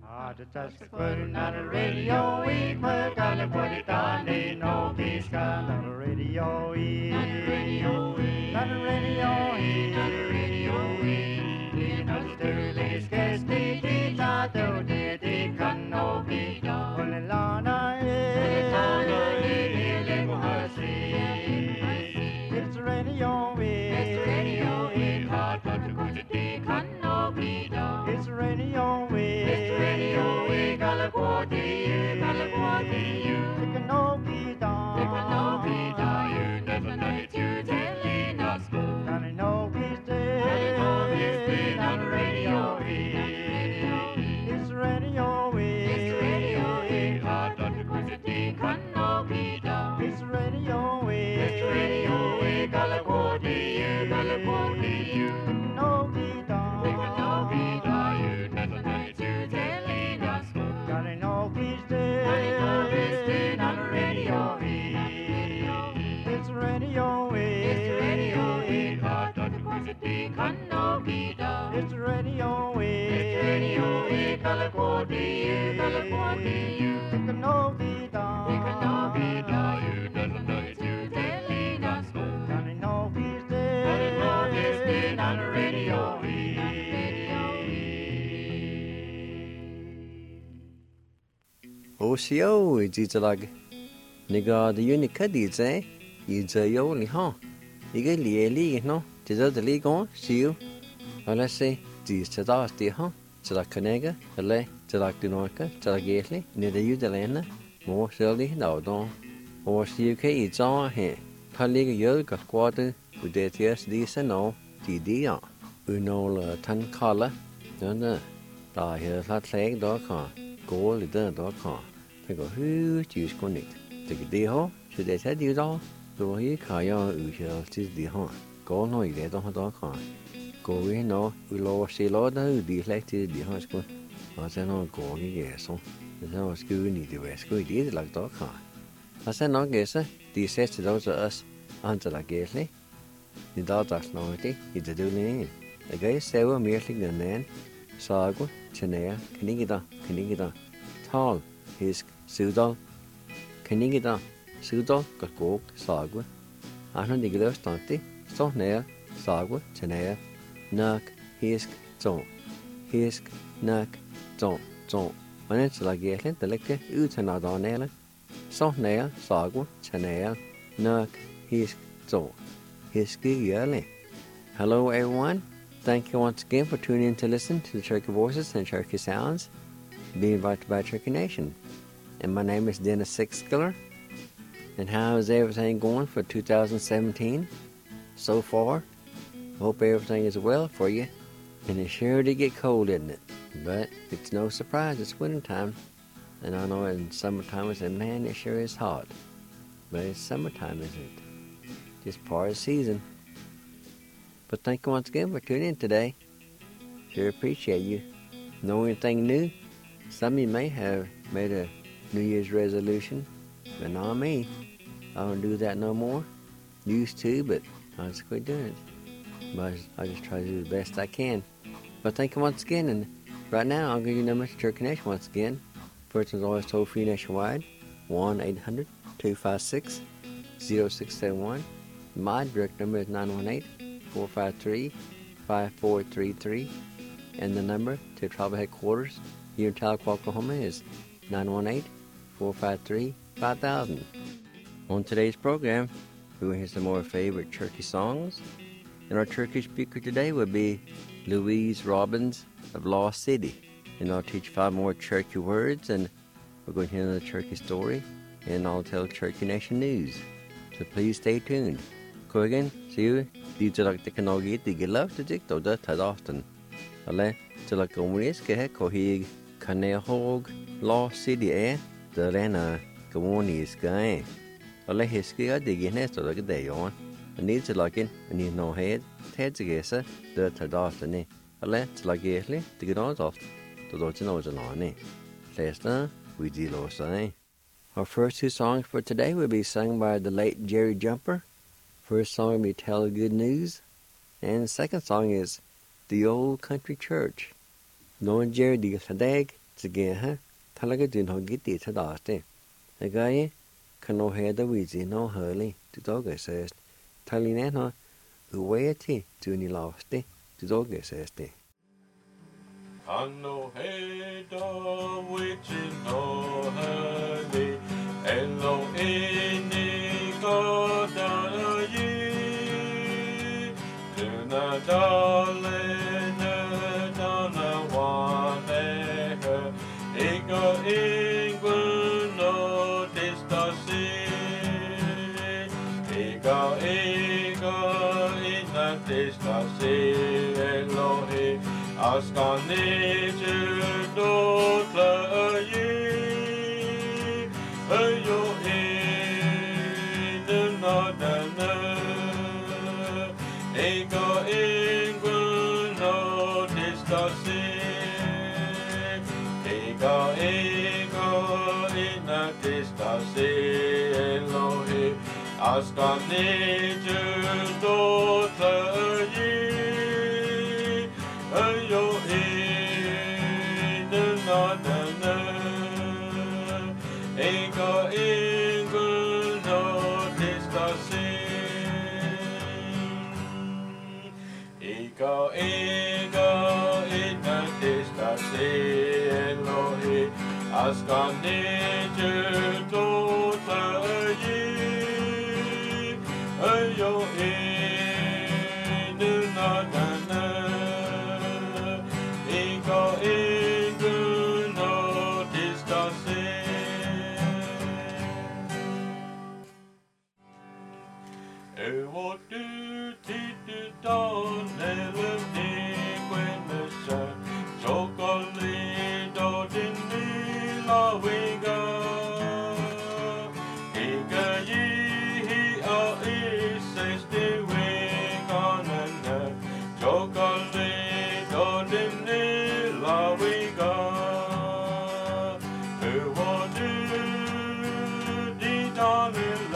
Just putting on the radio, we put on the put it on, they no peace on the radio, on the radio, on the radio, on the radio, you know the dirty scarce the data, the can no be done. Put it on it's radio, it's radio, hard but to put it can no be done. It's radio, it's radio, we gotta go to you, it can no be done. It can no be done, you never know it, you telling us go. Can it no be dead? Can it no be dead on the radio, it's radio, it's radio, hard but to put it can no be done. It's radio, we gotta go to you, it can no be done. It can no be done, you never know it, you telling us go. Can it no be dead? Can it no be dead on the radio, it's radio, it's radio, hard but to put it can no be done. It's radio, we gotta go to you, it can no be done. It can no be done, you never know it, you telling us go. Can it no be dead? Can it no be dead on the radio, Osio Jizalag Niga the Unica did eh? It's a yoli, huh? You get Lee, no? Did the league on? See you? Well, let's say, these Tadas, dear, huh? Canega, a lay, Dinoca, Gately, near the Udalena, more silly, no, don't. Or see UK, it's on here. Colleague, you got quarter with the tears, these and all, TD. We know ton collar, don't know. I hear that leg dog car, gold, the dog car. Take a huge use connect. Take a day home, should they said you all? So he carry you shall see the horn. Go no, you don't dog car. Go we know, we lower see Lord, who be elected the high school. I said, no, go, yes, so. There's no school need to wear school, did like dog car. I said, no, guess, these says to those of us, until I guess, the dog that's naughty, it's a doing. The guy several merely the man, Sago, Chanea, Canigida, Tall, Hisk, Sudal, Canigida, Sudal, Gakok, Sago, Ahna the Gilles Tanti, Stonea, Sago, Chanea, Nak, Hisk, Zon, Hisk, Nak, Zon. When it's like Gatlin, the liquor, Utanadonella, Stonea, Sago, Chanea, Nak, Hisk, Zon, Hiski Yerly. Hello, everyone. Thank you once again for tuning in to listen to the Cherokee Voices and Cherokee Sounds, being invited by Cherokee Nation. And my name is Dennis Sixskiller. And how is everything going for 2017 so far? Hope everything is well for you. And it's sure to get cold, isn't it? But it's no surprise, it's wintertime. And I know in summertime I said, man, it sure is hot. But it's summertime, isn't it? Just part of the season. But thank you once again for tuning in today. Sure appreciate you. Know anything new? Some of you may have made a New Year's resolution, but not me. I don't do that no more. Used to, but I just quit doing it. But I just try to do the best I can. But thank you once again, and right now I'll give you the number to Cherokee Nation once again. First is always toll free nationwide, 1-800-256-0671. My direct number is 918-453-5433, and the number to tribal headquarters here in Tahlequah, Oklahoma is 918-453-5000. On today's program, we will hear some more favorite Cherokee songs, and our Cherokee speaker today will be Louise Robbins of Lost City, and I'll teach 5 more Cherokee words, and we're going to hear another Cherokee story, and I'll tell Cherokee Nation news. So please stay tuned. Corrigan, see you. Dito lang teknologi tigilав til dig dog der tager often. Alle til at kommuniske kohig kanehog Lost City der lena kommuniske. Alle hisker dig næste dag det jo. Need to log in and you know head tegese der tager often. Alle til at gæle det går oft. Der til noget alene. Læsner we deal også. Our first 2 songs for today will be sung by the late Jerry Jumper. First song will be Tell Good News, and the second song is The Old Country Church. Knowing Jerry the Sadag, Sige ha, talaga din ho giti sa daste. Nagay, kano heda wizi no hurly, to doga says. Taline no, uwayati, to ni lauste, to doga says. Kano heda wizi no hurly, elo ini goda ye, tuna dale dana wane her, ego ingwen no distasi, ego ina distasi Elohi, askani judo tlayi, ayo ina dana, ego ingwen no distasi, ego ina distasi Elohi, askani judo tlayi, ayo ina dana, ego ingwen no distasi, ego ina distasi Elohi, askani judo tlayi, ayo ina dana, ego ingwen no distasi. What do don eller ni quensa chocolate do din ni la winga ega yi a is de winga na chocolate do din ni la winga what do di don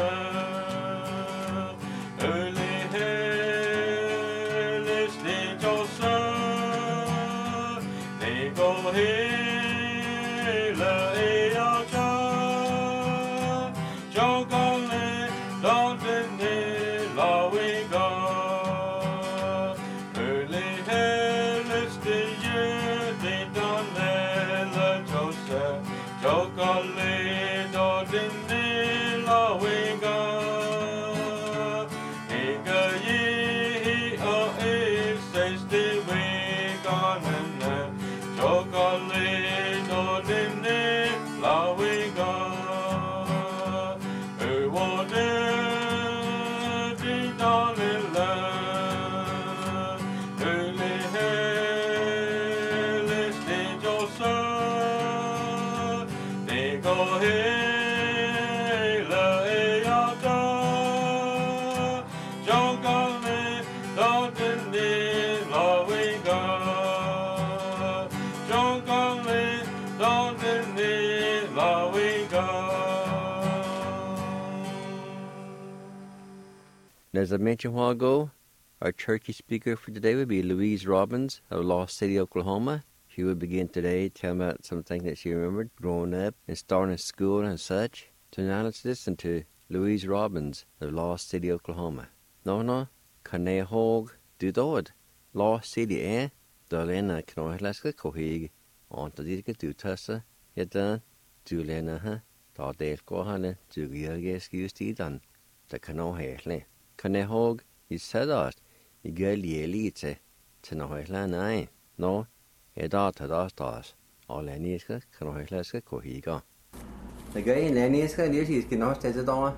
As I mentioned a while ago, our churchy speaker for today would be Louise Robbins of Lost City, Oklahoma. She would begin today telling about something that she remembered growing up and starting school and such. So now let's listen to Louise Robbins of Lost City, Oklahoma. No, Kane Hog Dudod. Lost City, Dolena Knohlaska Kohig. On to Dika Dutassa, Yatan, Julena, Tadel Kohane, Jugiages Gustidan, the Kano Hale. Kane Hog is said that I girlie elite to Nohlan, no, a daughter das, all Leniska, Knohlaska Kohiga. The guy in Leniska, is cannot say the door.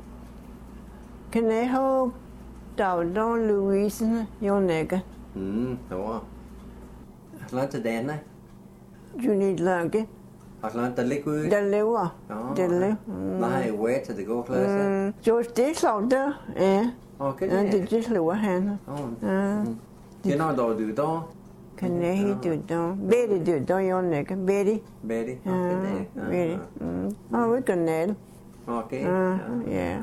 Kane Hog, Don Louise, your nigger. No. Atlanta Dana? You need luggage. Atlanta liquid? The liver. The liver. Nej, where to the go closer? Just this out there, Okay. And the just liver hand. You know, do do? Can they do do? Betty do do your nigger. Betty. Betty? Betty. Oh, we can nail. Okay. Yeah.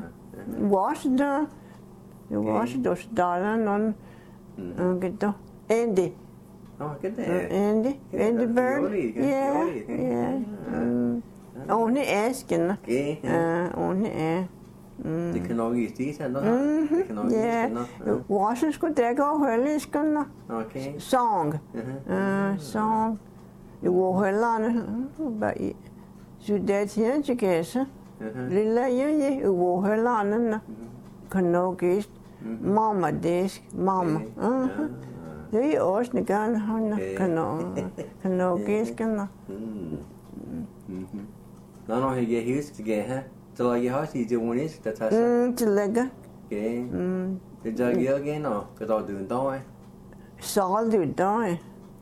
Washington. You Washington, darling, on. Get to. Andy. cái này. Andy Bird. Yeah. Only asking. Only ask. Det kan nok i stige, no? Yeah. Washington skulle der gå hølisken. Okay. Song. Song. Det var høllerne. Så det siger til gæse. Lille jeg var høllerne. Kan nok gæst. Mamma disk. Mamma. Det er også en gang han kan nok gæsken. Nå, jeg husker det her. Så jeg har sige til unis, der tager sig. Til lægge. Okay. Det gør jeg igen, og kan du do en dag? Så du dag.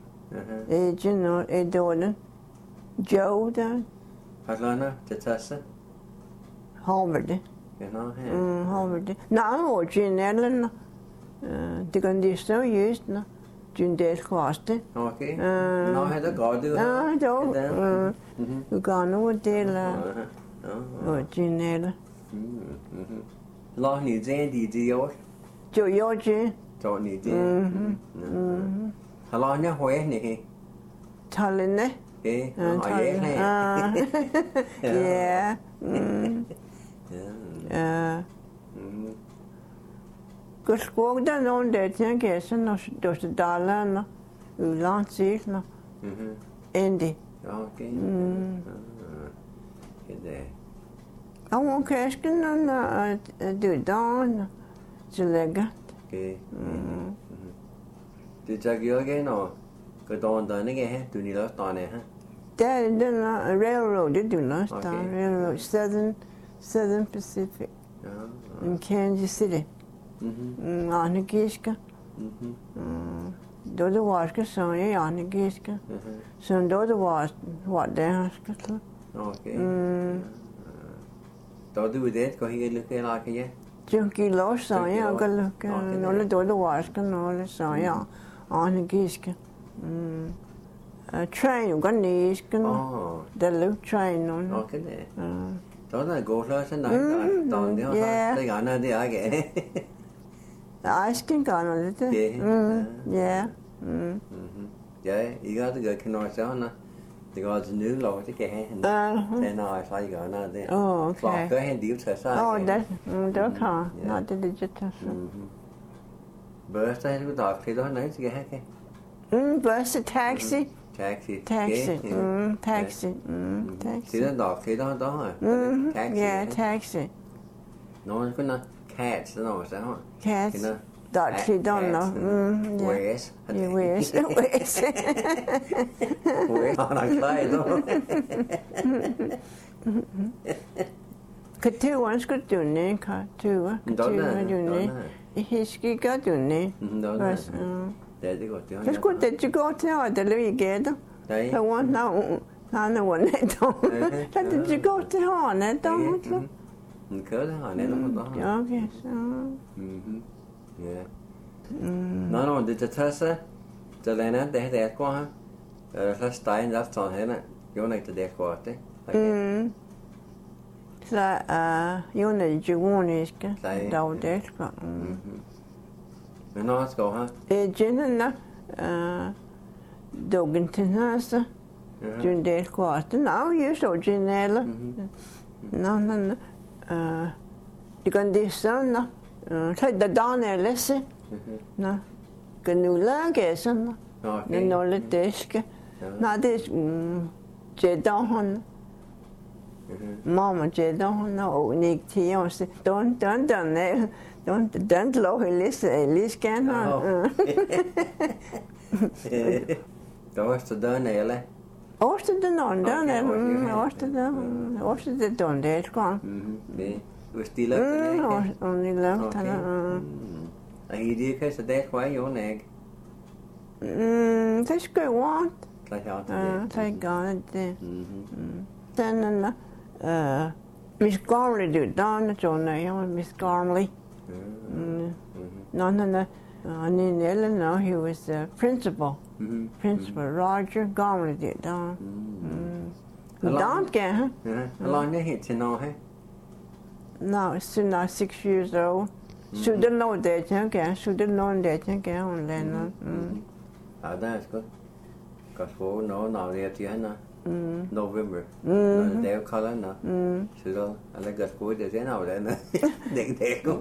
Det dårligt. Joe der. Har du noget til tager sig? Harvard. Ja, nå her. Harvard. Nej, originalen. Det kan de stå just nu. Din del koste. Okay. Nå, her der går det. Ja, du kan noget del originale. Lå ni det de år. Jo jo. Så ni det. Hallo, jeg hører ikke. Tallene. Okay. Ja. Ja. Skog der nogen der tænker jeg sådan når du skal dalerne udland sig Andy. Okay. Det. Og kasken og du dagen så lægger. Okay. Det tager jeg igen og går dagen der ikke her. Du ni løst dagen her. Der er den railroad det du løst der railroad Southern Pacific. In Kansas City. Arne Giske. Då det var ska så jag Arne Giske. Så då det var där ska. Okay. Då du det går helt lykke eller kan jeg? Junkie los så jag går lykke. Når då det var ska når så jag Arne Giske. Train går niske. Der løb train nu. Okay. Đó là gå thôi sen này toàn det ha det gana det age asking gana det ja ja I gør det gør kan noget så na det går til nye lov det kan han den er så I gana det okay gør han det til sig det kan nej det er lidt så bøs der er der til der nej skal have bus taxi Taxi. Taxi. Thế đó thế đó taxi. Yeah, taxi. Nó có nó cat nó sao? Cat. Đó thì đó nó. Where's? Where's? Where's? Nó lại đó. Cái thứ anh có chủ nè, cái thứ chủ nè. Hiski có chủ nè. Đó. Det går till. Det skulle det gå till att det ligger där. Nej. Så han var net då. Det går till han då. En kød har netop på der. Ja, okay. Så. Ja. Nå, det tager sig. Så lander det er går her. Så stein der står henne. Jo, ikke det går det. Så jo, det juniske. Der var det går. Men nå skal her. Genna dogen til næste. Den del kort. Nå, just originale. Nå. Det kan det sådan. Så der dagen læse. Nå. Kan nu lage sådan. Okay. Nå lidt diske. Nå, det Jedahan. Mamma Jedahan og Nick Tios. Don't lov læse gerne. Der var så der eller? Også den anden, også det den der skal. Det var stille op. Og ni lavede han. Og I det kan så der var jo ikke. Det skal jo være. Tak godt det. Den Miss Gormley du dan John Miss Gormley. No. No, he was the principal. Principal Roger Gormley did down. Don't get her. How long they hit to know her? No, soon now 6 years old. Shouldn't know that, okay. Shouldn't know that, okay. On then. that's good. Because for now they have to November. They'll call it now. So I like that for the now then. They go.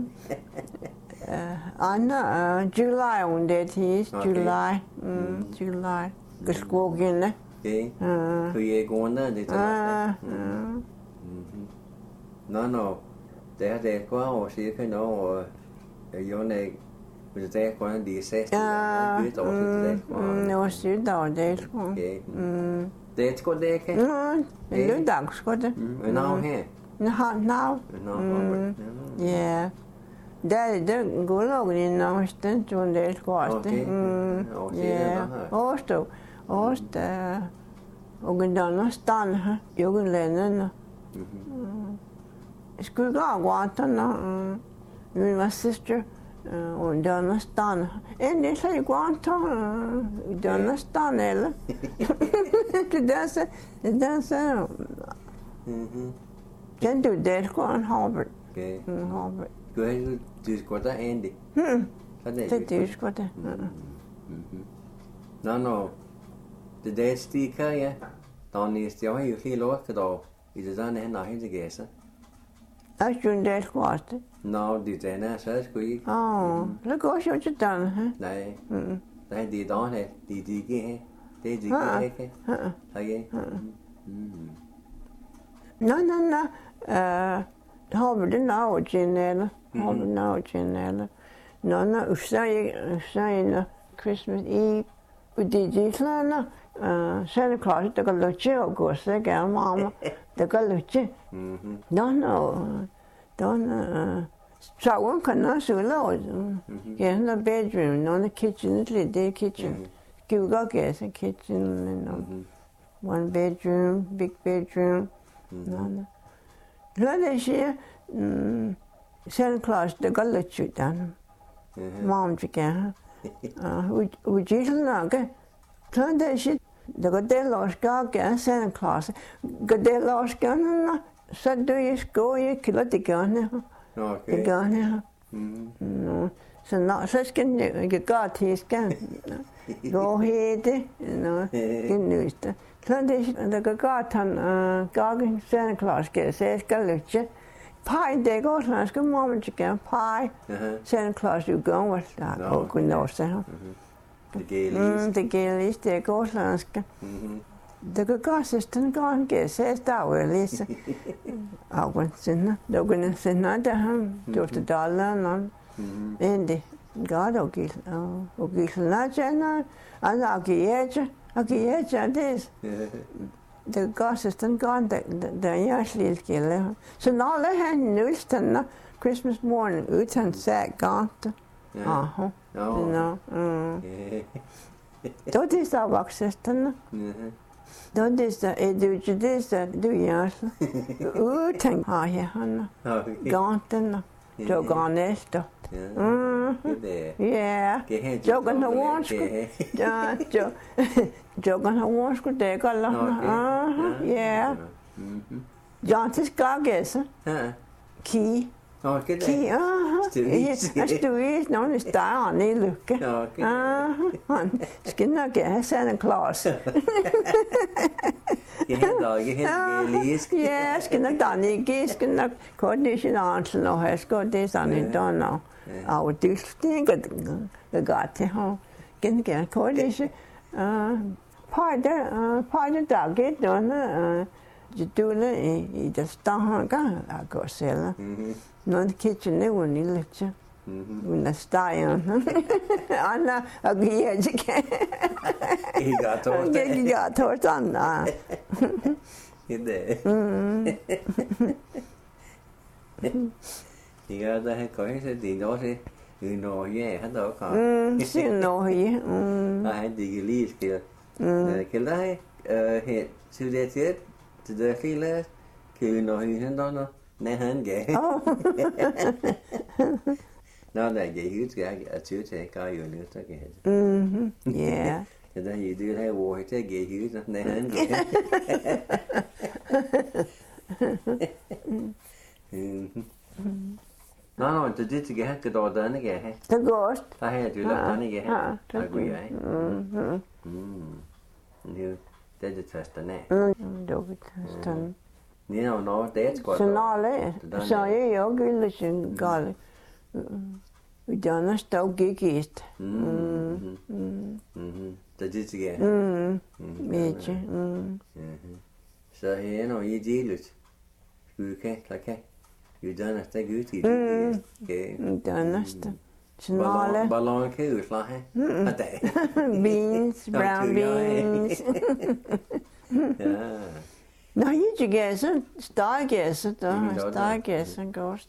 July on that is July. July. The school again. Okay. So you're going there. No. They go or see if you know or your name. Vì thế có đi xe dưới tàu thì nó xíu tàu đấy không? Đấy có đấy cái? Lưỡi đặc có đấy. Nào he? Nào. Yeah. Đấy gối log đi nào tên chun đấy có đấy. Yeah. Ost och den stan här. Jag lämnar. Skulle gå åt my sister. Und dann stan. En säger quanto dann stan eller. Det så. Kan du det gå en Harvard. Okej. Harvard. Du ska ta Andy. Det du ska det. No. Det där sticker ja. Då ni står ju hela året då. I det där när han inte gäsa. Jag skulle det gå. No, det är när så ska ju. Det går ju inte dann. Nej. Det är då här. Det är det är. Okej. No. Har du något genel? Har du något genel? No, usai Christmas Eve. Och det gisslarna. Sen klart det går lucha och gå så där mamma. Det går lucha. No. Så kan så låt. In the bedroom, no the kitchen, the kitchen. Give gas in kitchen, one bedroom, big bedroom. No. Lade sig sen klart det går lucha där. Mom tycker. Och gisslarna kan det sig det går det låska sen klart. Går det låska så du är skoje killa det kan. Okej. Det kan. No. Så ska jag gå till skan. Gå hit. No. Genuste. Så det går han sen klart ska lucha. Pie det går ska mamma tycker pie. Sen klart du går vart där och kunna så. Det gelis det går ska. Det går sen kan ge sig där Lisa. Sen då sen där han gjorde dollar Ende God och gilna jana agieja det det gasen kan det jag slilkille så när han nulsten Christmas morning utan säg gant aha no då det så vuxen då det så du gör utan ha han ganten då ganesta yeah. Jogan har varsku. Ja. Jogan har varsku det kalla. Yeah. Jantis gagesa. Ki. Ki. Stuis någon star ni lucka. Han skinna ge sen Claus. Ja, skinna Danny, skinna kondition ansel och här ska det sann då nå. Och det stiger det gata ha. Gen kondition. Pajda daget då nå. Jitula i det stan kan gå sela. Någon kitchen det var ni lite. Una stajan. Anna agieje. Jag tar Anna. Det. Ja, det här kan ju det då så. Người nọ vậy hết đó còn. Xin nổi. Hay đi cái ly kia. Cái đấy hiện sự đề chết từ đây khi là người nọ hiện đó nó nè hơn vậy. Nó là vậy hết cái ở chỗ thế coi rồi nữa tất cả. Yeah. Cái đó gì đưa theo vô thế vậy hết nè hơn vậy. No, det dit til gæt, det dog denne gæt. Det går. Der har du lagt denne gæt. Ja, det går jeg. Nu, det er det testerne. Det er testerne. Nina, no, det er godt. Så nale, så jeg jo gilde sin gal. Uddannet stod gik ist. Det er dit til gæt. Weet je. Så her nu i delet. Kan. Uddannet stod ut i det. Uddannet. Så nale. Ballon kan jo slag her. Beans, brown beans. Ja. No, you guess it. Stargazer, Stargazer ghost.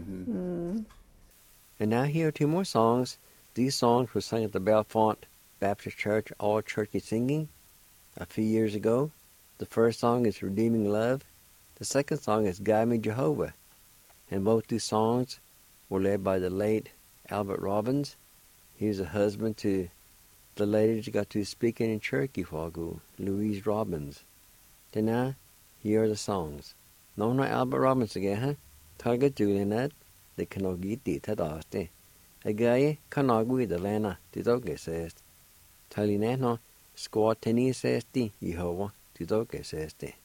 And now here are two more songs. These songs were sung at the Bellefonte Baptist Church, all churchy singing, a few years ago. The first song is Redeeming Love. The second song is Guide Me Jehovah. And both these songs were led by the late Albert Robbins. He was a husband to the lady that got to speaking in Cherokee for ago, Louise Robbins. Then now, here are the songs. No, Albert Robbins again, huh? Target Julian that. Det kan nog give det til dig det. Jeg gør kan nok ud af landet, det dog kan sæst. Talinat når skår tennis sæst det, Jehova, det dog kan sæst det.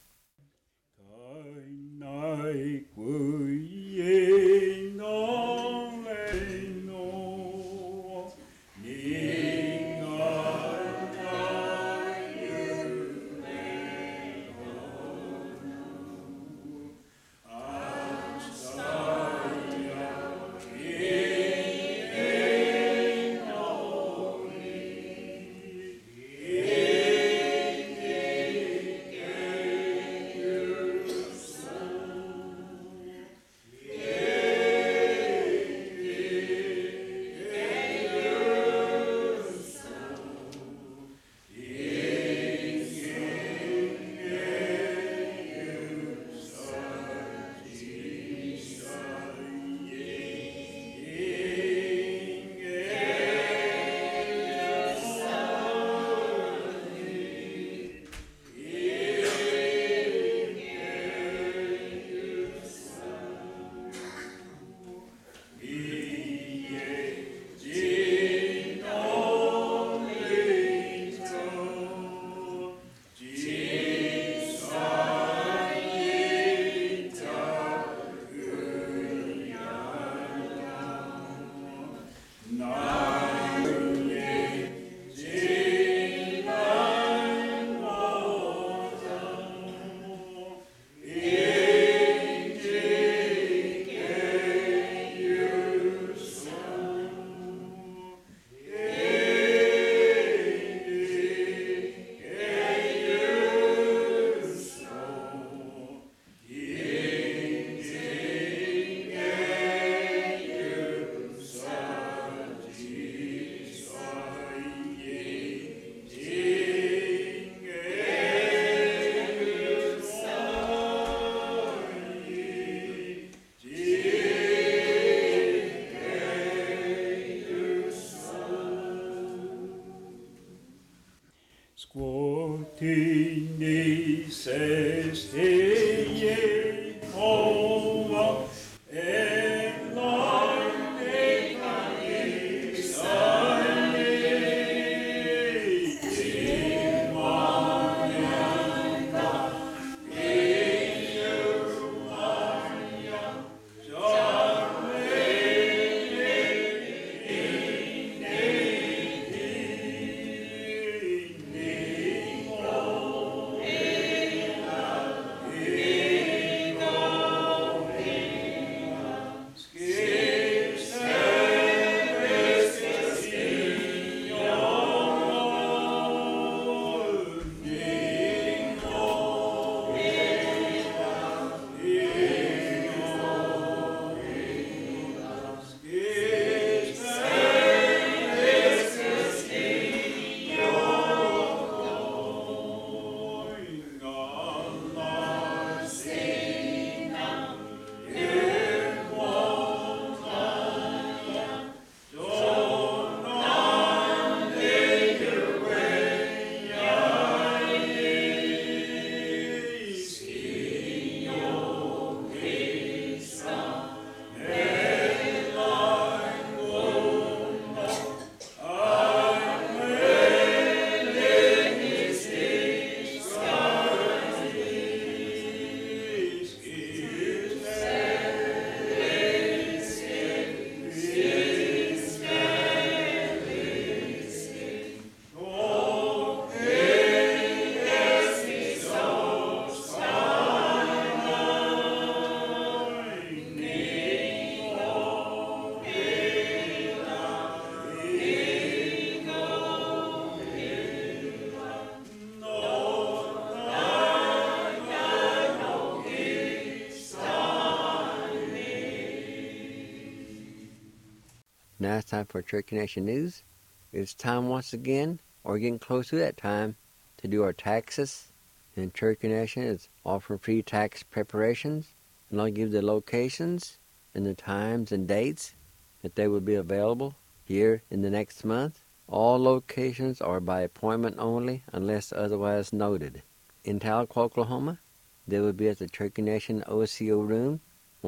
Now it's time for Cherokee Nation News. It's time once again, or getting close to that time, to do our taxes. And Cherokee Nation is offering free tax preparations. And I'll give the locations and the times and dates that they will be available here in the next month. All locations are by appointment only unless otherwise noted. In Tahlequah, Oklahoma, they will be at the Cherokee Nation OCO Room,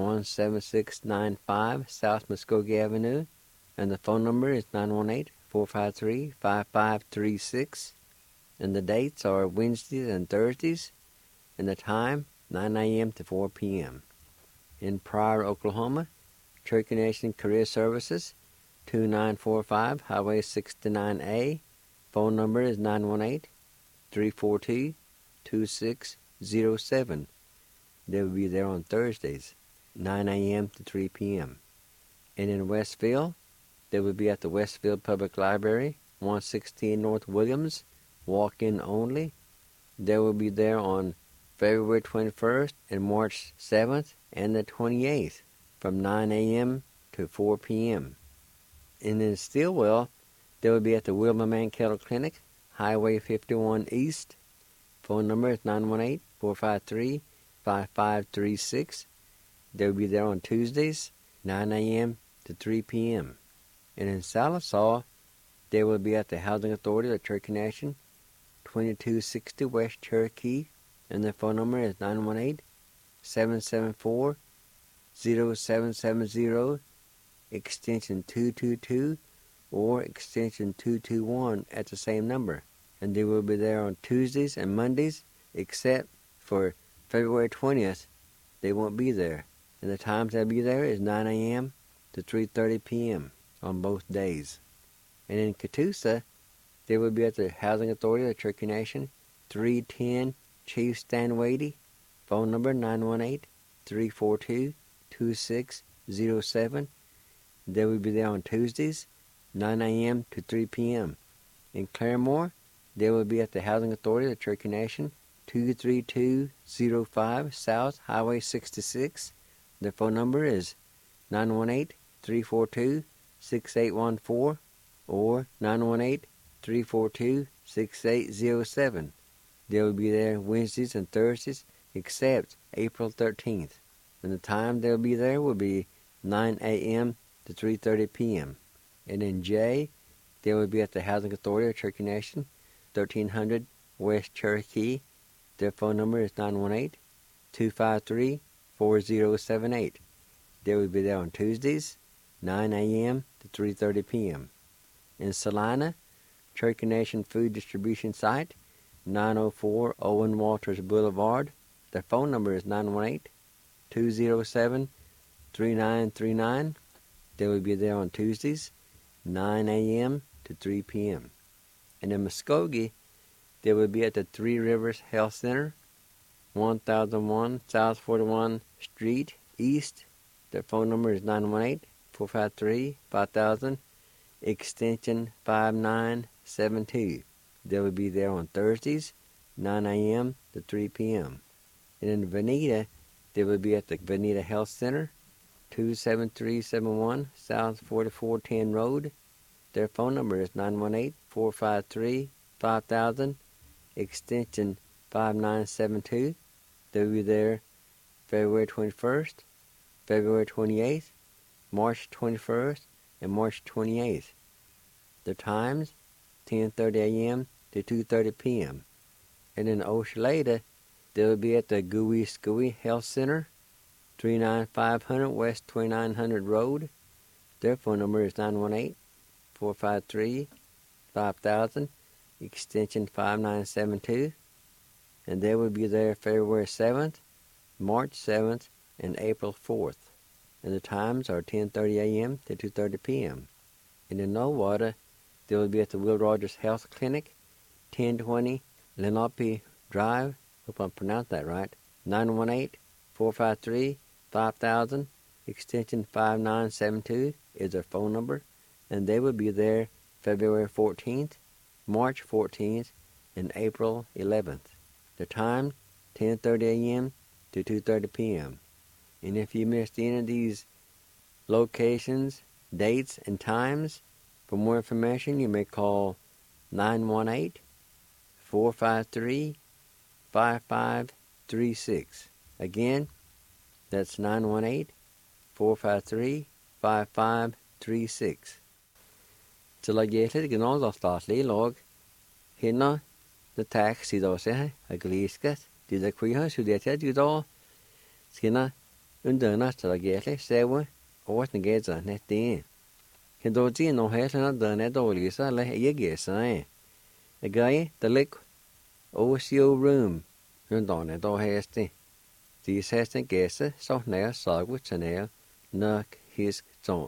17695 South Muskogee Avenue, and the phone number is 918-453-5536, and the dates are Wednesdays and Thursdays, and the time 9 a.m. to 4 p.m. In Pryor, Oklahoma, Cherokee Nation Career Services, 2945 Highway 69A, phone number is 918-342-2607. They will be there on Thursdays, 9 a.m. to 3 p.m. And in Westville, they will be at the Westville Public Library, 116 North Williams, walk-in only. They will be there on February 21st and March 7th and the 28th from 9 a.m. to 4 p.m. And in Stillwell, they will be at the Wilma Mankato Clinic, Highway 51 East. Phone number is 918-453-5536. They will be there on Tuesdays, 9 a.m. to 3 p.m. And in Sallisaw, they will be at the Housing Authority of Cherokee Nation, 2260 West Cherokee, and their phone number is 918-774-0770, extension 222, or extension 221 at the same number. And they will be there on Tuesdays and Mondays, except for February 20th, they won't be there. And the times they'll be there is 9 a.m. to 3:30 p.m. on both days. And in Catoosa, they will be at the Housing Authority of the Cherokee Nation, 310 Chief Stanwady, phone number 918-342-2607. They will be there on Tuesdays, 9 a.m. to 3 p.m. In Claremore, they will be at the Housing Authority of the Cherokee Nation, 23205 South Highway 66. Their phone number is 918-342-6814 or 918-342-6807. They will be there Wednesdays and Thursdays except April 13th. And the time they'll be there will be 9 a.m. to 3:30 p.m. And in Jay, they will be at the Housing Authority of Cherokee Nation, 1300 West Cherokee. Their phone number is 918-253-4078. They will be there on Tuesdays, 9 a.m. to 3:30 p.m. In Salina, Cherokee Nation Food Distribution Site, 904 Owen Walters Boulevard. Their phone number is 918-207-3939. They will be there on Tuesdays, 9 a.m. to 3 p.m. And in Muskogee, they will be at the Three Rivers Health Center, 1001 South 41 Street East. Their phone number is 918-453-5000, extension 5972. They will be there on Thursdays, 9 a.m. to 3 p.m. And in Veneta, they will be at the Veneta Health Center, 27371 South 4410 Road. Their phone number is 918-453-5000, extension 5972. They will be there February 21st, February 28th, March 21st, and March 28th. The times, 10:30 a.m. to 2:30 p.m. And in Oshaleta, they will be at the Gooey Scooey Health Center, 39500 West 2900 Road. Their phone number is 918-453-5000, extension 5972. And they will be there February 7th, March 7th, and April 4th. And the times are 10:30 a.m. to 2:30 p.m. And in Nowata, they will be at the Will Rogers Health Clinic, 1020 Lenape Drive. Hope I pronounced that right. 918-453-5000, extension 5972 is their phone number. And they will be there February 14th, March 14th, and April 11th. The time, 10:30 a.m. to 2:30 p.m. And if you missed any of these locations dates and times. For more information, you may call 918-453-5536. Again, that's 918-453-5536. Til a gætlet gynod og statlig log, henne the tax i dag seg a glisket, de der kviha sudetet i dag, skinna underna til a gætlet sewe, og den gætsa net det. Kan då de no helena dane dolisa le yegesa a guy the lick OSU room rundone do hesti. De sesten gæse så nær sagwu chanel nok hisk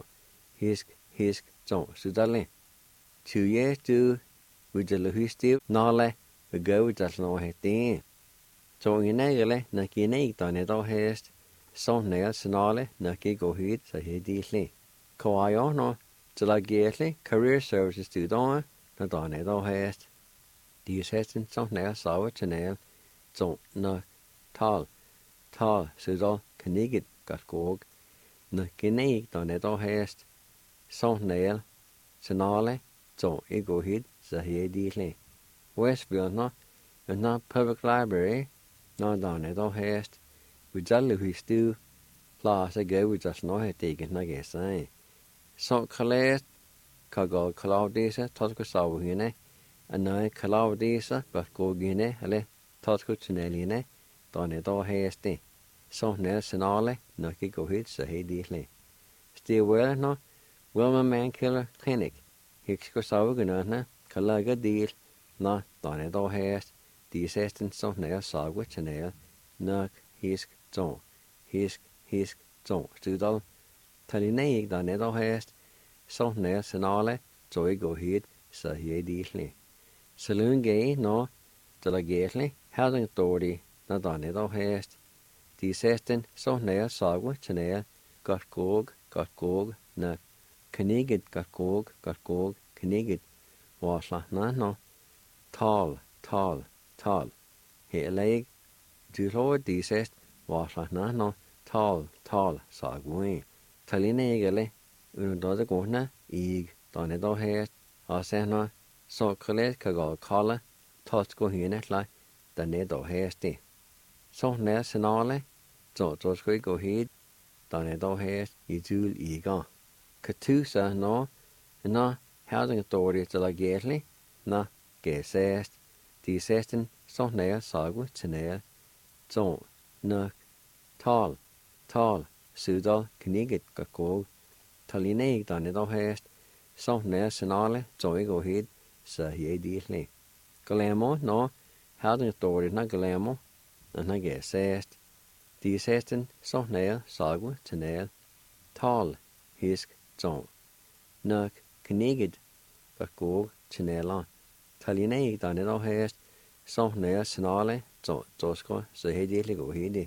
ton sudale. Tuye du udele husti nale we go dat no heti. Så inegele na kineg dane do hest så nær snale na go hit så hedili. Koayo no til a gætli career services du da na dane do hest. De sesten så nær sagwu chanel så nok tal sudal kniget gat gog na kineg dane do hest så nær snale så go hit så hedili. Westfield na public library na dane do hest we dalle huistu plaza go we just no hetigen na gesa. Så kallet kagal Claudisa tatko sauhine anai Claudisa gat gogine eller tatko tuneline dane do hesti. Så nær snale na go hit så hedili. Still well no Wilma Mankiller Clinic. Hiksko saugunna kalaga deal na dane do hest. De sesten så nær sagwa chanel nok hisk ton studal talineg dane do hest så nær snale så go hit så hedili. Saloon gay no delegately having authority na dane do hest. De sesten så nær sagwa chanel got gog na kniget got gog kniget wasla na no tal heleg du lo de sest wasla na no tal sagwe talinegele uno do gona ig dane do hest asena så klet kagal kala tatsko hinetla dane do hesti. Så nær snale så skal gå hit dane do hest I jul iga. Katusa no na housing authority til a gætli na gæsest. De sesten så nær sagwu chanel så nok tal sudal kniget gakog talineg dane do hest så nær snale så go hit så hedili. Galamo no housing authority na galamo na gæsest. De sesten så nær sagwu chanel tal hisk så nok kniget gakog chanela talineg dane do hest så nær snale så sko så hedili go hidi.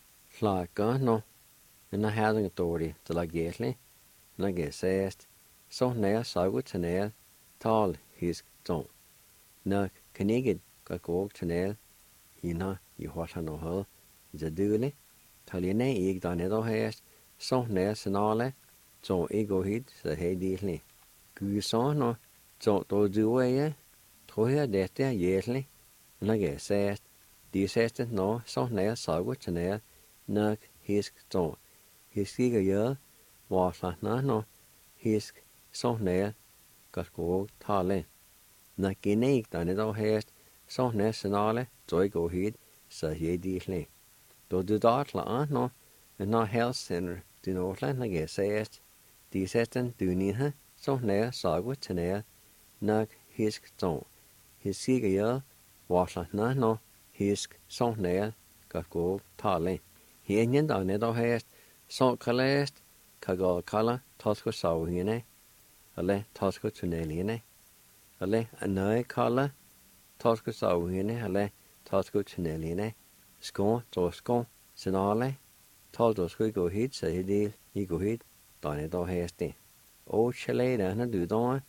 Flaka no na housing authority til a gætli na gæsest så nær sagwu chanel tal hisk så nok kniget gakog chanel hina I hwata no ho zaduli talineg dane do hest så nær snale så go hit så hedili. Gysa no så do dueje troja dette jætli na gæsest. De sesten no så nær sagwu chanel nok hisk så hiskiga jød wasla na no hisk så nær gat gog tale. Na kineg dane do hest så nær snale så go hit så hedili. Do du datla no na health center du no na gæsest. De sesten duniha så nær sagwu chanel nok hisk så hiskiga jød wasla na no hisk så nær gat gog tale. Hien dane do hest så kalest kagal kala tatko sauhine eller tatko tuneline eller anai kala tatko sauhine eller tatko tuneline sko sinale tal do sko go hit så hedil I go hit dane do hesti. O chale na du do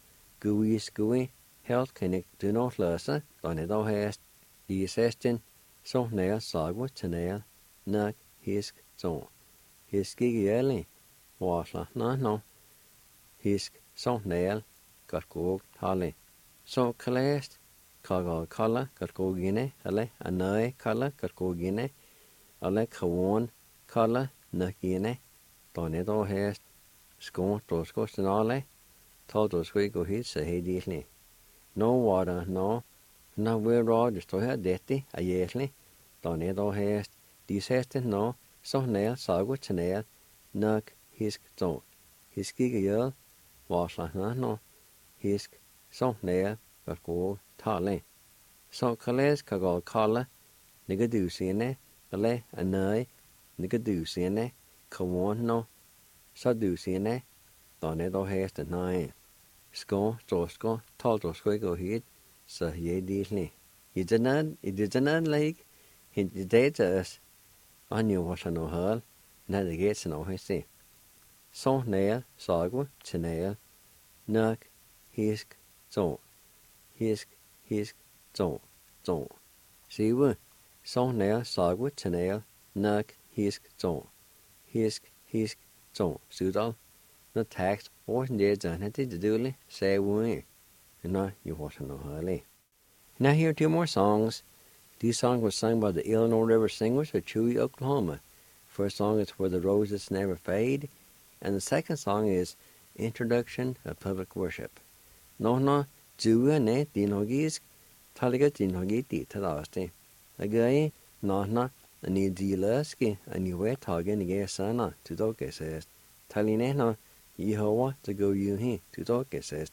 gui health clinic du no løse dane do hest. De sesten så nær sagwu chanel nok hisk så hiskige jæli wasla na no hisk som nail got go tale. So kalest kagal kala got go gine ale anai kala got go gine ale kawan kala na gine donne do hest skon to skostinale todo skoi go hit se hedisli. No water no na we rod sto her detti a yesli donne do hest dis heste no so nail sagu tnail nak hisk zo hiskige yel wasla no hisk so nail got go tale. So kales kagal kala nigadu sine ale anai nigadu sine kawan no sadu sine donne do hest nai sko tosko todo skoi go hit sa ye disli. It did not like hint the datas on you was no hall na the gates no hisi. So nail sagu tnail nak hisk zo hisk zo see we so nail sagu tnail nak hisk zo hisk zo sudal the text wasn't there done it to do say we no you was no hall. Now here are two more songs. These songs were sung by the Illinois River Singers of Chewy, Oklahoma. First song is For the Roses Never Fade, and the second song is Introduction of Public Worship. No, Jua ne dinogis, taliga dinogi di tadasti. Again, no, ani dilaski, and you wear tagen again sana to doke says. Taline no, Yehovah to go you he to doke says.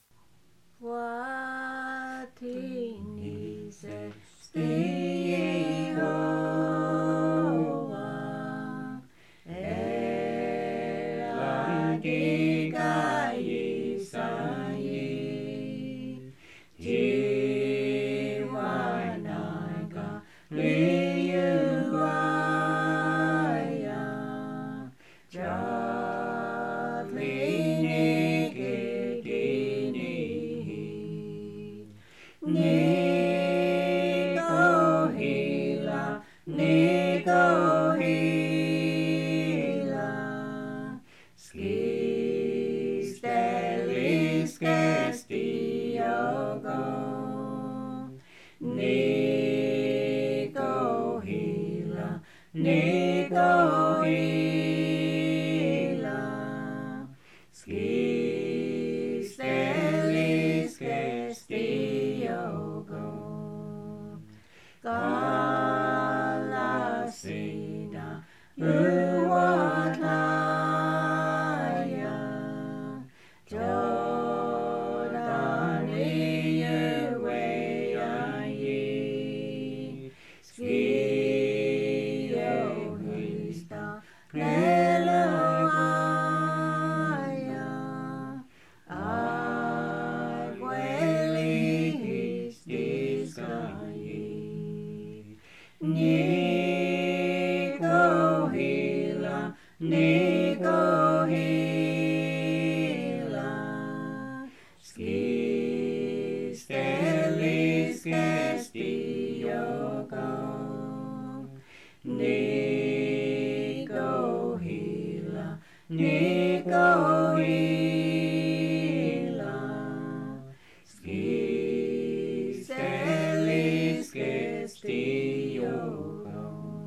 What is Yehovah, Eladiga Yisayi, Jiwanaga Liyuaya, Nico hila, skis delis gestiogo. Nico hila, skis delis gestiogo. Galasida Uwataya Jordani Uweayi Skio Hista Neloaya Agweli Histiskayi Nico hila, skis delis gestiogo. Nico hila, skis delis gestiogo.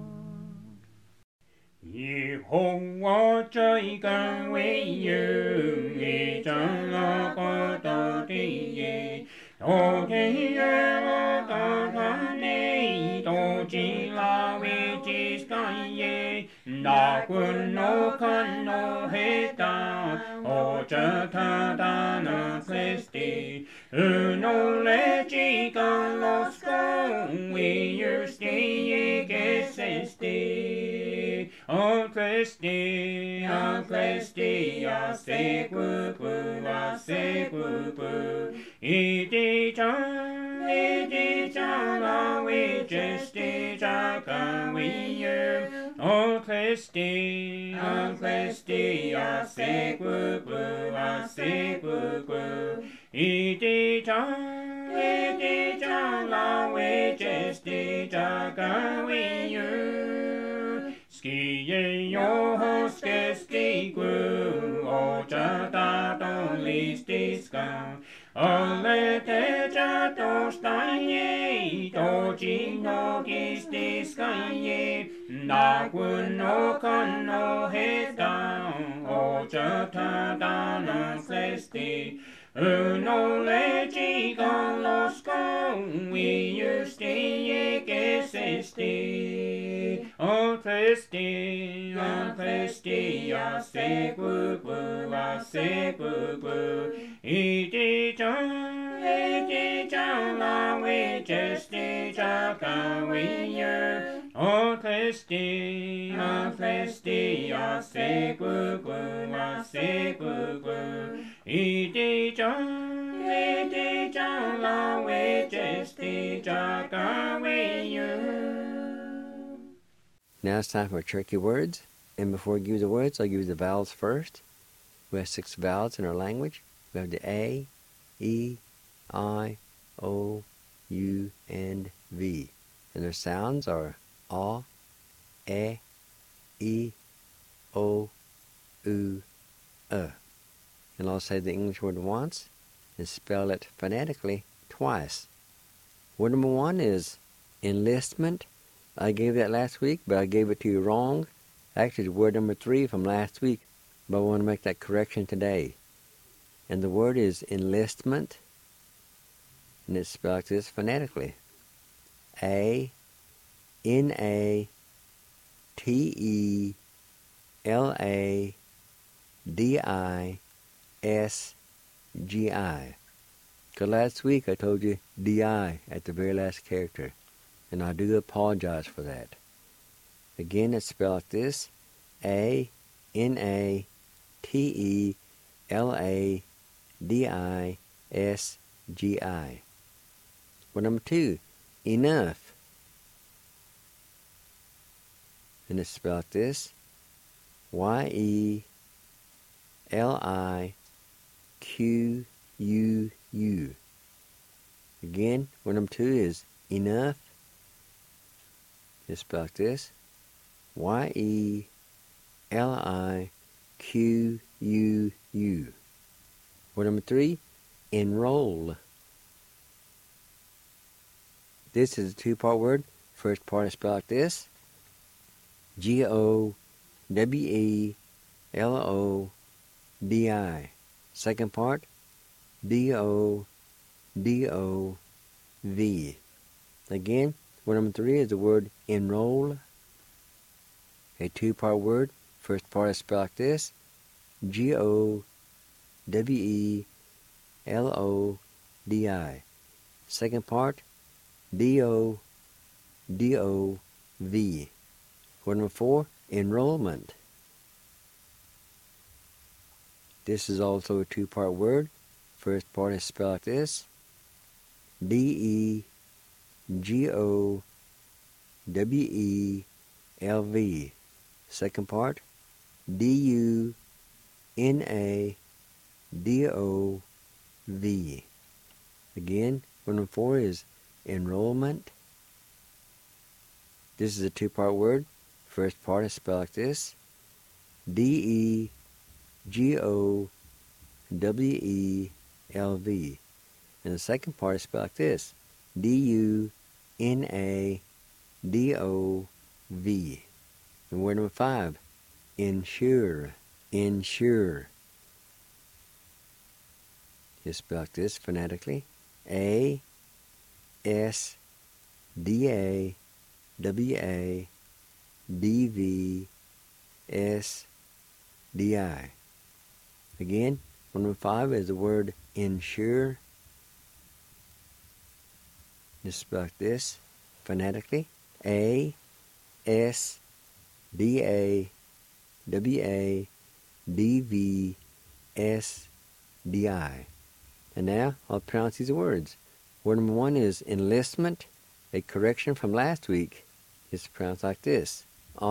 Yehovah jai gan wei yu ye zhang la guo dao di ye dou di ye la da da ne dou ji la wei ji sky ye na gun no kan no he da o zhe ta da na Christi no le ji gan lo sko we yu sti ye ge se sti O Christi, a se gu gu, iti cha la we jesti cha ka we yu. O Christi, a se gu gu, iti cha la we jesti cha ka we yu. Ski ye yo ho ske ski gu o cha da do ska. Olette jatostaye, toji no gistiskaye, nakun no kan no heta, o jata dana flesti. Uno legi galosco, we justi gesesti. O flesti, a se gugu, iti chan, la we jesti jaka we yer. O flesti, a se gugu, iti chan, la we jesti jaka we yer. Now it's time for tricky words. And before I give you the words, I'll give you the vowels first. We have 6 vowels in our language. We have the A, E, I, O, U, and V. And their sounds are A, E, O, U, And I'll say the English word once and spell it phonetically twice. Word number 1 is enlistment. I gave that last week, but I gave it to you wrong. Actually, it's word number 3 from last week, but I want to make that correction today. And the word is enlistment, and it's spelled like this phonetically. A-N-A-T-E-L-A-D-I-S-G-I. Because last week I told you D-I at the very last character, and I do apologize for that. Again, it's spelled like this, A-N-A-T-E-L-A-D-I-S-G-I. Word number 2, enough. And it's spelled like this, Y-E-L-I-Q-U-U. Again, word number 2 is enough. It's spelled like this, Y-E-L-I-Q-U-U. Word number 3, enroll. This is a 2-part word. First part is spelled like this, G-O-W-E-L-O-D-I. Second part, D-O-D-O-V. Again, word number 3 is the word enroll. A 2-part word. First part is spelled like this, G-O-W-E-L-O-D-I. Second part, D-O-D-O-V. Word number 4, enrollment. This is also a 2-part word. First part is spelled like this, D-E-G-O-W-E-L-V. Second part, D-U-N-A-D-O-V. Again, word number 4 is enrollment. This is a 2-part word. First part is spelled like this, D-E-G-O-W-E-L-V. And the second part is spelled like this, D-U-N-A-D-O-V. And word number 5, insure. Insure. It's spelled like this phonetically, A-S-D-A-W-A-D-V-S-D-I. Again, word number 5 is the word insure. It's spelled like this phonetically, A-S-D-A-W-A-D-V-S-D-I. And now I'll pronounce these words. Word number 1 is enlistment. A correction from last week. It's pronounced like this,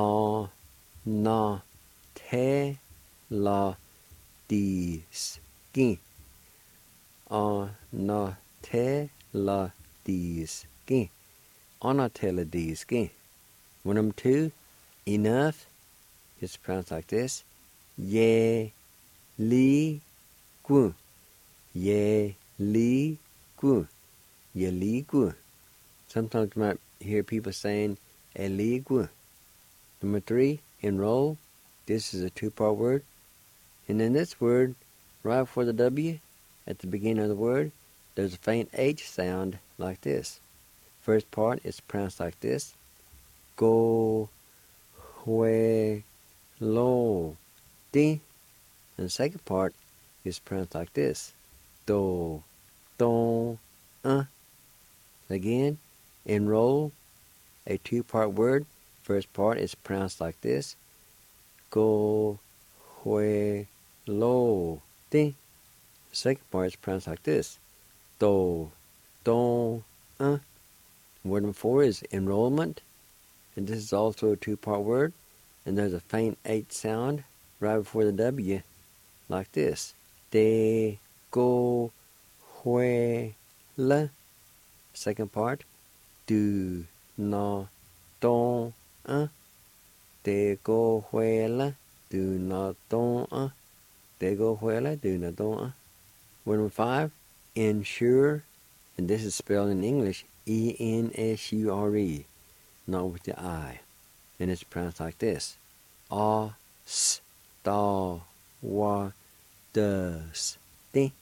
A-na-te-la-di-ski. A-na-te-la-di-ski. A-na-te-la-di-ski. Word number 2, enough. It's pronounced like this, Ye-li-gu. Ye li gu. Ye li gu. Sometimes you might hear people saying e li gu. Number 3, enroll. This is a 2-part word. And in this word, right before the W, at the beginning of the word, there's a faint H sound like this. First part is pronounced like this. Go, hue, lo, di. And the second part is pronounced like this. Do, don, Again, enroll, a 2-part word. First part is pronounced like this. Go, hue, lo, di. The second part is pronounced like this. Do, don, Word number 4 is enrollment. And this is also a 2-part word. And there's a faint H sound right before the W, like this. De, go, hue, la. Second part. Do, na, don, De, go, hue, la. Do, na, don, De, go, hue, la. Do, na, don, Word number 5. Ensure. And this is spelled in English E-N-S-U-R-E. Not with the I. And it's pronounced like this. A-S-T-A-W-A-D-S-T.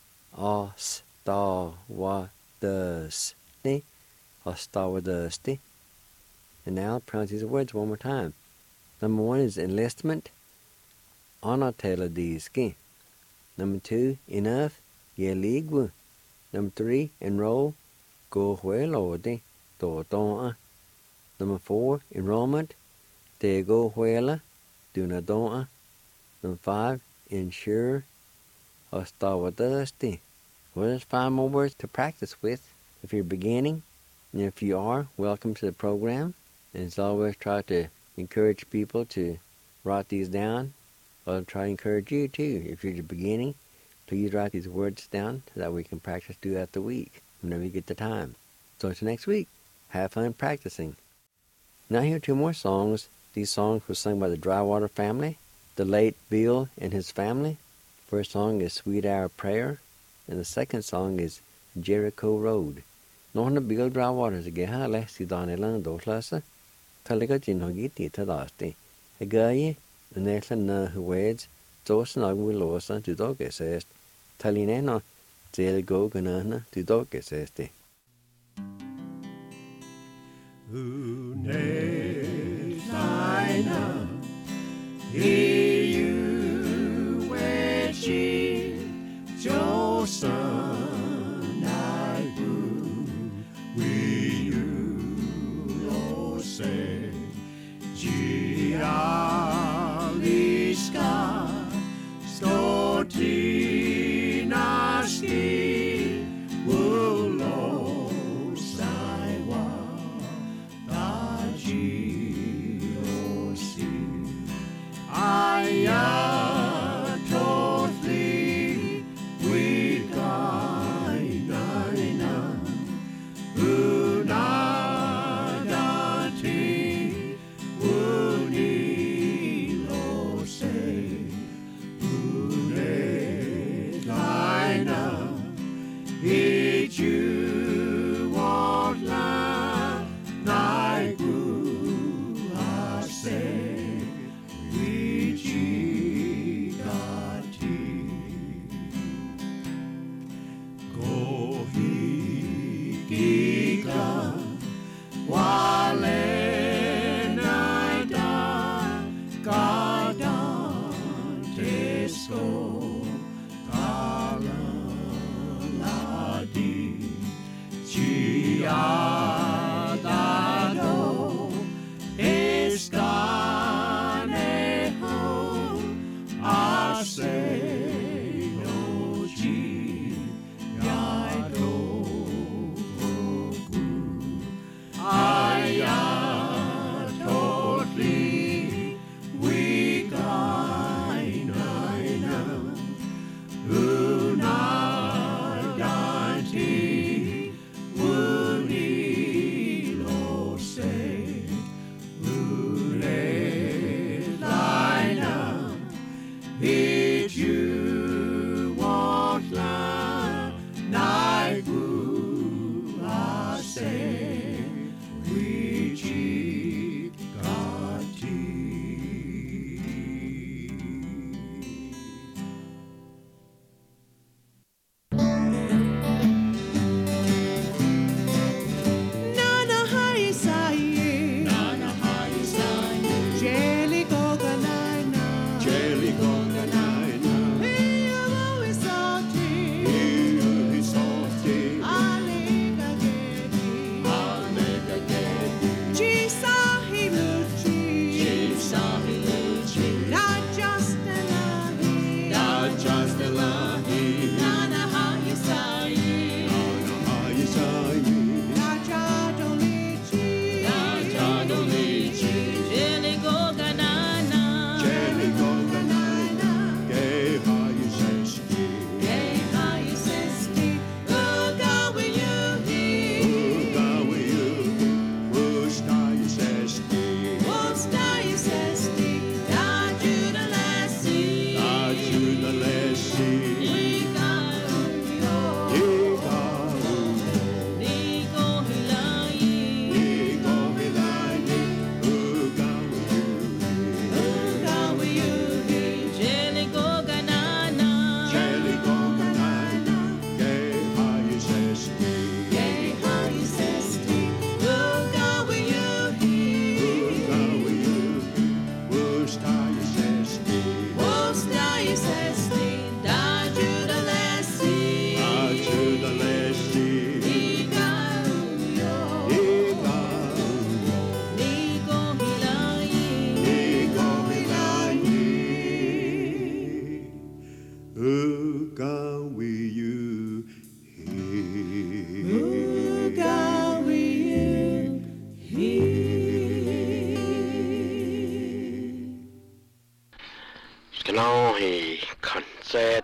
A-S-T-A-W-A-D-S-T. A-S-T-A-W-A-D-S-T. And now I'll pronounce these words one more time. Number 1 is enlistment. Anateladiski. Number 2, enough. Yeligwu. Number 3, enroll. Go huelodi. Do don. Number 4, enrollment. Te go huela. Do na don. Number 5, ensure. Ostawadasti. Well, there's 5 more words to practice with if you're beginning. And if you are, welcome to the program. And as always, try to encourage people to write these down. I'll try to encourage you too. If you're just beginning, please write these words down so that we can practice throughout the week whenever you get the time. So until next week, have fun practicing. Now here are 2 more songs. These songs were sung by the Drywater family, the late Bill and his family. First song is Sweet Hour Prayer, and the second song is Jericho Road. Nåhna Bill Drywater sig här läst I Daneland då klassa. Kalliga jinhogiti tadasti. Agaye, the Nathan na huweds, Dosen agwilosa to doge says. Talineno, Zel go ganana to doge says. Unesaina, you wechi, Josan, I we you lo say, Gialiska, Stotinasti, Wulo, Saiwa. Ayatotli wikainaina unadati unilose unekaina ichu wotla naiku ase Ayatotli wikainaina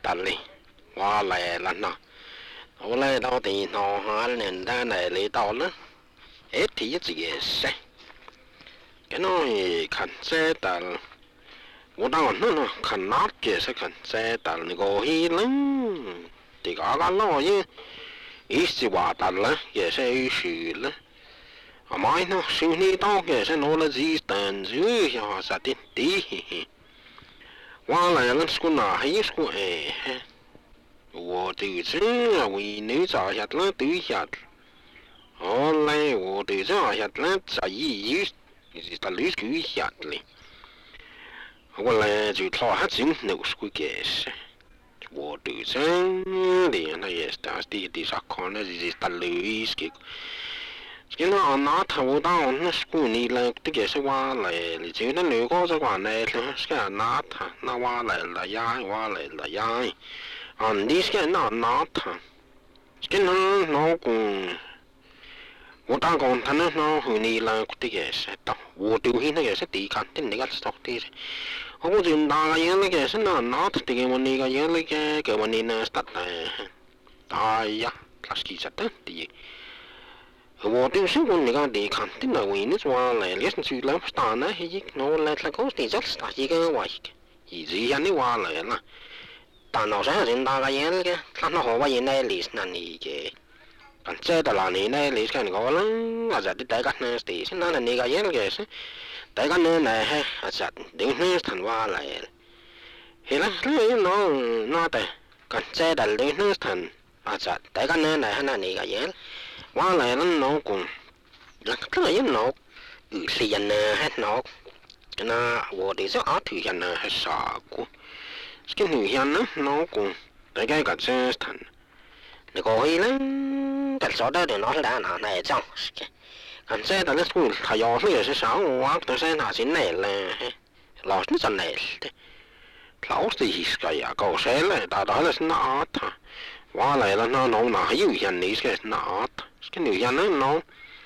tali qua lại là nó ở lại đâu thì nó hóa nên ra này lấy tao nữa hết thì gì sẽ cái nó khẩn xe tao我当然呢，看哪个是看在但那个伊人，这个老爷，一是话但了，也是有事了。啊妈呢，手里刀也是拿了几单子呀，啥的的。我来了，是哪还是哎？我对这为女咋下了对下，后来我对这下了咋一是他女对下了。我来就他还真能说个是，我对真的那也是但是第啥看那是他累是个，这那那他我当那是过年了，这个是我来，你就那那个这个来了，是个那他那我来了呀，我来了呀，啊你是个那他，这那老公。我打工他那那后年了，这个是到我丢弃那个是地看，那个是到底是。我就打个样那个是那这个我那个样那个我那那是打哎呀，他是其实的的。我就是我那个地看，那为你说来，你是去了打那些，那来那个地就是打一个话一直让你话来了。但老是人打个样那个，他那好话原来历史那里个。còn chơi tao là này lấy cái này lắm, à giờ đi tới cái này thì sẽ nói là này cái gì cái gì, tới cái này hay, à giờ đến nơi thành hoa lại, thì là nó tới, còn chơi tao đến nơi thành, à giờ tới cái này hay là này cái gì, hoa lại nó cũng, là cái gì nó, thì dân hết nó, cái nào, tôi thì sẽ ở thì dân hết sao cũng, cái người dân nó cũng, tới cái chơi thành. Nó có ý lắm, cái số đó thì nó đã là này trong, còn xe ta nó cũng thay đổi nó sẽ sáng quá, tôi sẽ là chính này là, lão nó chân này, lão thì cái à cầu xe này, ta đó là nó thật, qua lại là nó là hiểu hiện này cái nó, cái người dân nó,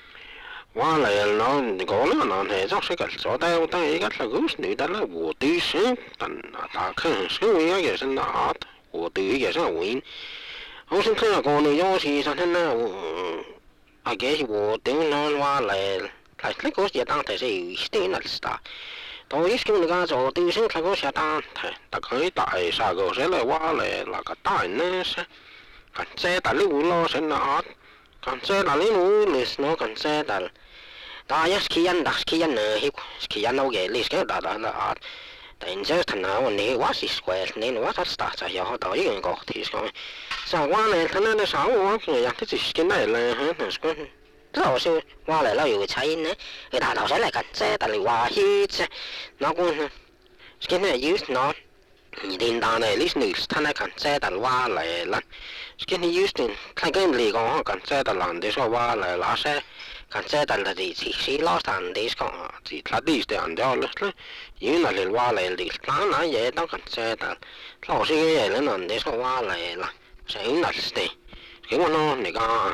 qua lại nó có nó này trong cái số đó, ta ấy cái là gốc này đó là vô tư sinh, ta không sinh với cái sinh nó, vô tư cái sinh nguyên.我先看下个你有时上天那我，啊，这是我等那话来那个是当台是有点那是的，到一时那个做对生那个是当台，大概大啥个是来话来那个大那是，看这大里乌老是那啊，看这大里乌你是那看这大，大也是人呢，是人那个你是个大那啊。但这他那我那我是怪，那我他是打在要到一个提说，啥我呢？他那啥我这样，他就是跟来了，那是个，老是我来了有菜呢，给他老是来干这，但是我去这，那个呢，跟那有那，你领导呢，你是你他那干这，但我来了，跟你有的，他跟你讲干这，但人家说我来了噻。kan se tällä si lastan disko si ladiste andeolle yuna le wale li lana ye ta kan se tällä lausi ye le nan disko wale la se yuna ste ke wono ne ga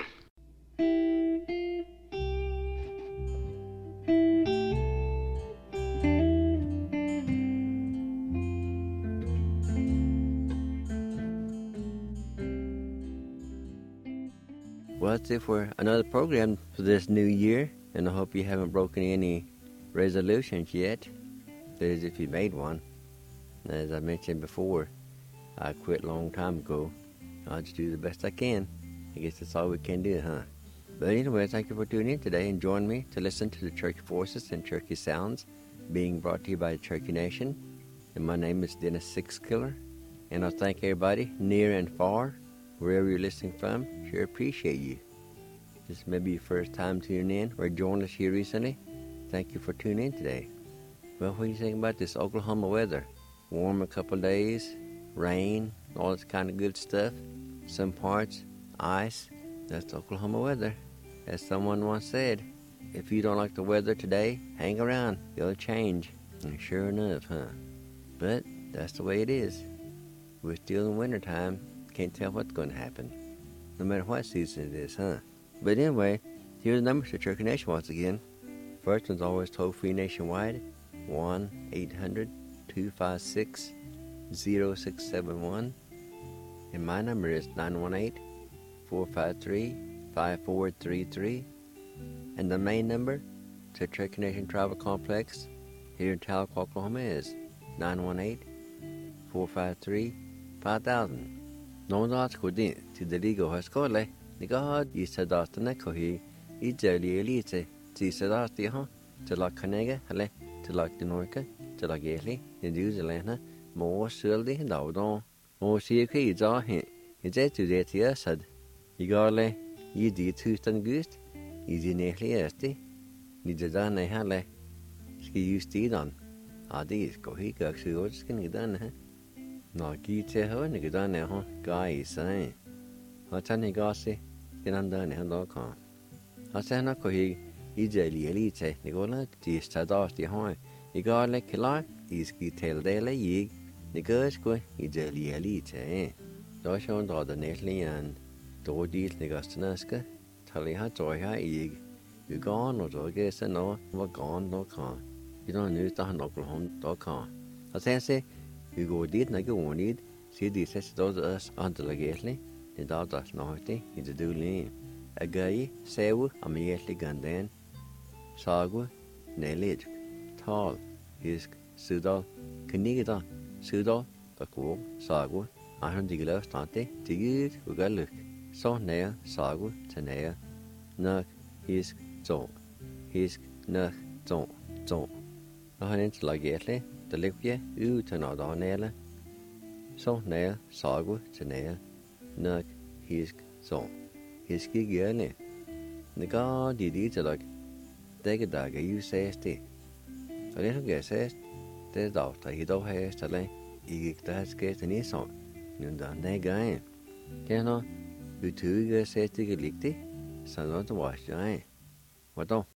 Well, that's it for another program for this new year, and I hope you haven't broken any resolutions yet. That is, if you made one. As I mentioned before, I quit a long time ago. I'll just do the best I can. I guess that's all we can do, huh? But anyway, thank you for tuning in today and join me to listen to the Cherokee Voices and Cherokee Sounds being brought to you by the Cherokee Nation. And my name is Dennis Sixkiller, and I thank everybody near and far, wherever you're listening from. Sure appreciate you. This may be your first time tuning in or joining us here recently. Thank you for tuning in today. Well, what do you think about this Oklahoma weather? Warm a couple of days, rain, all this kind of good stuff. Some parts, ice. That's Oklahoma weather. As someone once said, if you don't like the weather today, hang around. It'll change. And sure enough, huh? But that's the way it is. We're still in wintertime. Can't tell what's going to happen. No matter what season it is, huh? But anyway, here's the numbers to Cherokee Nation once again. First one's always toll-free nationwide, 1-800-256-0671. And my number is 918-453-5433. And the main number to Cherokee Nation Tribal Complex here in Tahlequah, Oklahoma is 918-453-5000. No that's good in to the legal hospital. The God is said that the Nekohi is jelly elite. See said that the huh to like Canega, to like the Norca, to like Ely, in New Zealand, more surely and out on. More see a key jaw him. It's a to that here said. You got le, you did 2 stand goose. Easy nearly yesterday. Need to done a hale. Ski used to done. These go he got to skin get done, eh? No, get to her and get done now, huh? Guy is saying. I tell you, gossy, get undone and all come. I say, not go he, easily elite, Nicola, this tad off the horn. You got like a lot, he's get tail daily ye. The girls go, easily elite, eh? Dosh on the neatly and do these nigastanaska. Tell you how joy ha egg. You gone or do guess I know what gone no con. You don't use the Oklahoma.com. I say, you go did like you wanted, see this as those us until the gately, the daughter's naughty, it's a do lean. A guy, sewu, immediately gun then. Sagu, nailed, tall, hisk, sudal, canigida, sudal, the cool, sagu, I heard the glove tante, to get, we got look. So nail, sagu, to nail. Nuk, hisk, zon. Hisk, nuk, zon, zon. I had into like gately, the liquia, to not on nail. So nail, sagu, to nail. Nuk, hisk, zon. Hiski girly. The god did eat like, take a dagger, you say, stay. A little guess says, there's doctor, he don't have to lay, he gets get an ear song. You done that guy. Can you two guys say to get licked? So not to wash your eye. What don't?